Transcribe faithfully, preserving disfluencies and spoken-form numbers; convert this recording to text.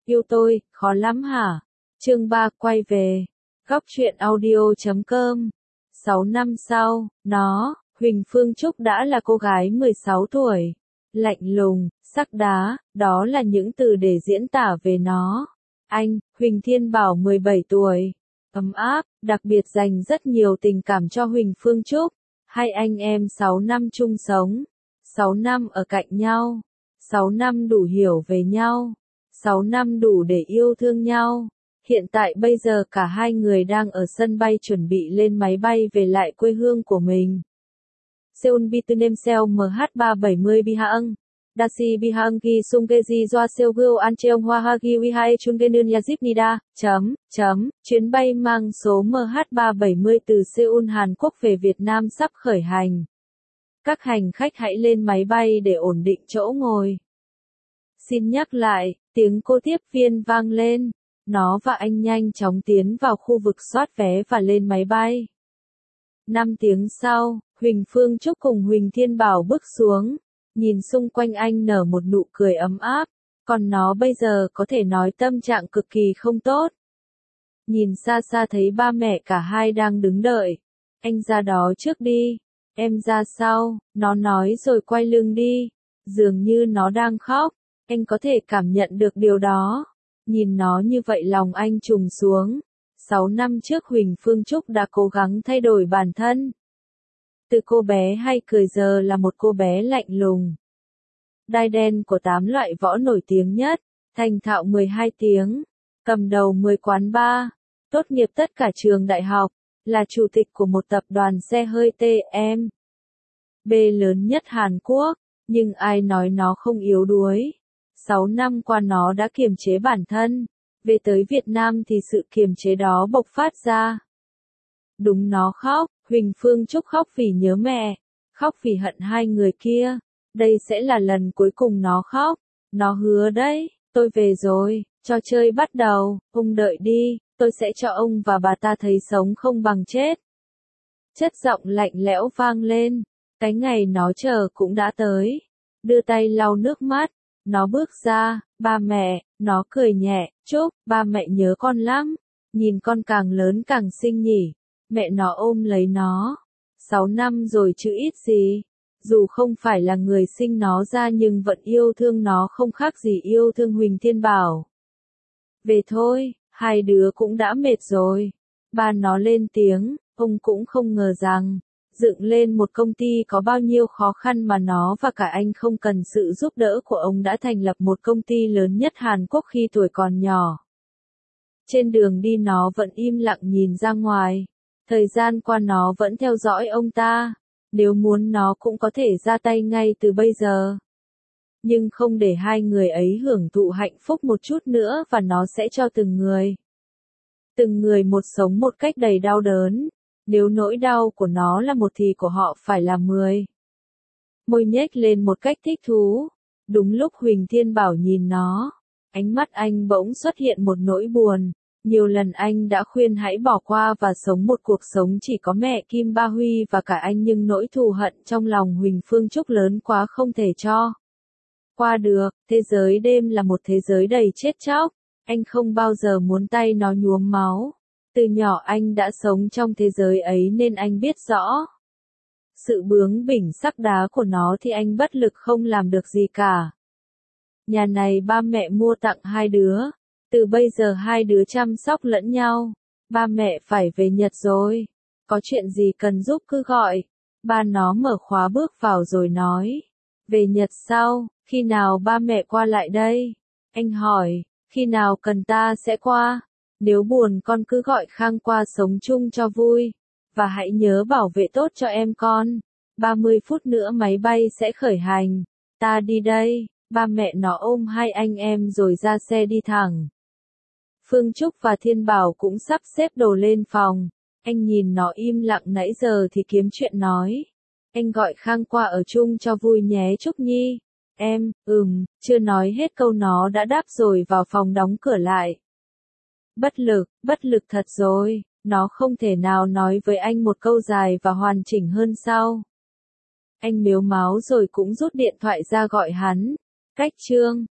Yêu tôi, khó lắm hả? Chương ba quay về. Góc truyện audio chấm com. sáu năm sau, nó, Huỳnh Phương Trúc đã là cô gái mười sáu tuổi. Lạnh lùng, sắc đá, đó là những từ để diễn tả về nó. Anh, Huỳnh Thiên Bảo mười bảy tuổi. Ấm áp, đặc biệt dành rất nhiều tình cảm cho Huỳnh Phương Trúc. Hai anh em sáu năm chung sống. sáu năm ở cạnh nhau. sáu năm đủ hiểu về nhau. sáu năm đủ để yêu thương nhau. Hiện tại bây giờ cả hai người đang ở sân bay chuẩn bị lên máy bay về lại quê hương của mình. Seoul Bitunem Seo em hát ba bảy không Bihang. Dashi Bihang Ki Sunggeji Joa Seogyo Ancheong Hoa Hagi Wihae Chungenun Yazip Nida, chấm, chấm, chuyến bay mang số em hát ba bảy không từ Seoul Hàn Quốc về Việt Nam sắp khởi hành. Các hành khách hãy lên máy bay để ổn định chỗ ngồi. Xin nhắc lại, tiếng cô tiếp viên vang lên. Nó và anh nhanh chóng tiến vào khu vực soát vé và lên máy bay. Năm tiếng sau, Huỳnh Phương Trúc cùng Huỳnh Thiên Bảo bước xuống. Nhìn xung quanh anh nở một nụ cười ấm áp. Còn nó bây giờ có thể nói tâm trạng cực kỳ không tốt. Nhìn xa xa thấy ba mẹ cả hai đang đứng đợi. Anh ra đó trước đi. Em ra sau, nó nói rồi quay lưng đi. Dường như nó đang khóc. Anh có thể cảm nhận được điều đó. Nhìn nó như vậy lòng anh trùng xuống. Sáu năm trước Huỳnh Phương Trúc đã cố gắng thay đổi bản thân. Từ cô bé hay cười giờ là một cô bé lạnh lùng. Đai đen của tám loại võ nổi tiếng nhất, thành thạo mười hai tiếng, cầm đầu mười quán bar, tốt nghiệp tất cả trường đại học, là chủ tịch của một tập đoàn xe hơi T M B lớn nhất Hàn Quốc, nhưng ai nói nó không yếu đuối. Sáu năm qua nó đã kiềm chế bản thân, về tới Việt Nam thì sự kiềm chế đó bộc phát ra. Đúng, nó khóc, Huỳnh Phương Trúc khóc vì nhớ mẹ, khóc vì hận hai người kia. Đây sẽ là lần cuối cùng nó khóc. Nó hứa đấy, tôi về rồi, trò chơi bắt đầu, ông đợi đi, tôi sẽ cho ông và bà ta thấy sống không bằng chết. Chất giọng lạnh lẽo vang lên, cái ngày nó chờ cũng đã tới. Đưa tay lau nước mắt. Nó bước ra, ba mẹ, nó cười nhẹ, Trúc, ba mẹ nhớ con lắm, nhìn con càng lớn càng xinh nhỉ. Mẹ nó ôm lấy nó. Sáu năm rồi chứ ít gì. Dù không phải là người sinh nó ra nhưng vẫn yêu thương nó không khác gì yêu thương Huỳnh Thiên Bảo. Về thôi, hai đứa cũng đã mệt rồi. Ba nó lên tiếng, ông cũng không ngờ rằng, dựng lên một công ty có bao nhiêu khó khăn mà nó và cả anh không cần sự giúp đỡ của ông đã thành lập một công ty lớn nhất Hàn Quốc khi tuổi còn nhỏ. Trên đường đi nó vẫn im lặng nhìn ra ngoài. Thời gian qua nó vẫn theo dõi ông ta. Nếu muốn nó cũng có thể ra tay ngay từ bây giờ. Nhưng không để hai người ấy hưởng thụ hạnh phúc một chút nữa và nó sẽ cho từng người. Từng người một sống một cách đầy đau đớn. Nếu nỗi đau của nó là một thì của họ phải là mười. Môi nhếch lên một cách thích thú. Đúng lúc Huỳnh Thiên Bảo nhìn nó, ánh mắt anh bỗng xuất hiện một nỗi buồn. Nhiều lần anh đã khuyên hãy bỏ qua và sống một cuộc sống chỉ có mẹ Kim Ba Huy và cả anh nhưng nỗi thù hận trong lòng Huỳnh Phương Trúc lớn quá không thể cho qua được. Thế giới đêm là một thế giới đầy chết chóc. Anh không bao giờ muốn tay nó nhuốm máu. Từ nhỏ anh đã sống trong thế giới ấy nên anh biết rõ. Sự bướng bỉnh sắc đá của nó thì anh bất lực không làm được gì cả. Nhà này ba mẹ mua tặng hai đứa. Từ bây giờ hai đứa chăm sóc lẫn nhau. Ba mẹ phải về Nhật rồi. Có chuyện gì cần giúp cứ gọi. Ba nó mở khóa bước vào rồi nói. Về Nhật sau, khi nào ba mẹ qua lại đây? Anh hỏi, khi nào cần ta sẽ qua. Nếu buồn con cứ gọi Khang qua sống chung cho vui. Và hãy nhớ bảo vệ tốt cho em con. ba mươi phút nữa máy bay sẽ khởi hành. Ta đi đây. Ba mẹ nó ôm hai anh em rồi ra xe đi thẳng. Phương Trúc và Thiên Bảo cũng sắp xếp đồ lên phòng. Anh nhìn nó im lặng nãy giờ thì kiếm chuyện nói. Anh gọi Khang qua ở chung cho vui nhé Trúc Nhi. Em, ừm, chưa nói hết câu nó đã đáp rồi vào phòng đóng cửa lại. Bất lực, bất lực thật rồi, nó không thể nào nói với anh một câu dài và hoàn chỉnh hơn sau. Anh mếu máo rồi cũng rút điện thoại ra gọi hắn. Cách Trương,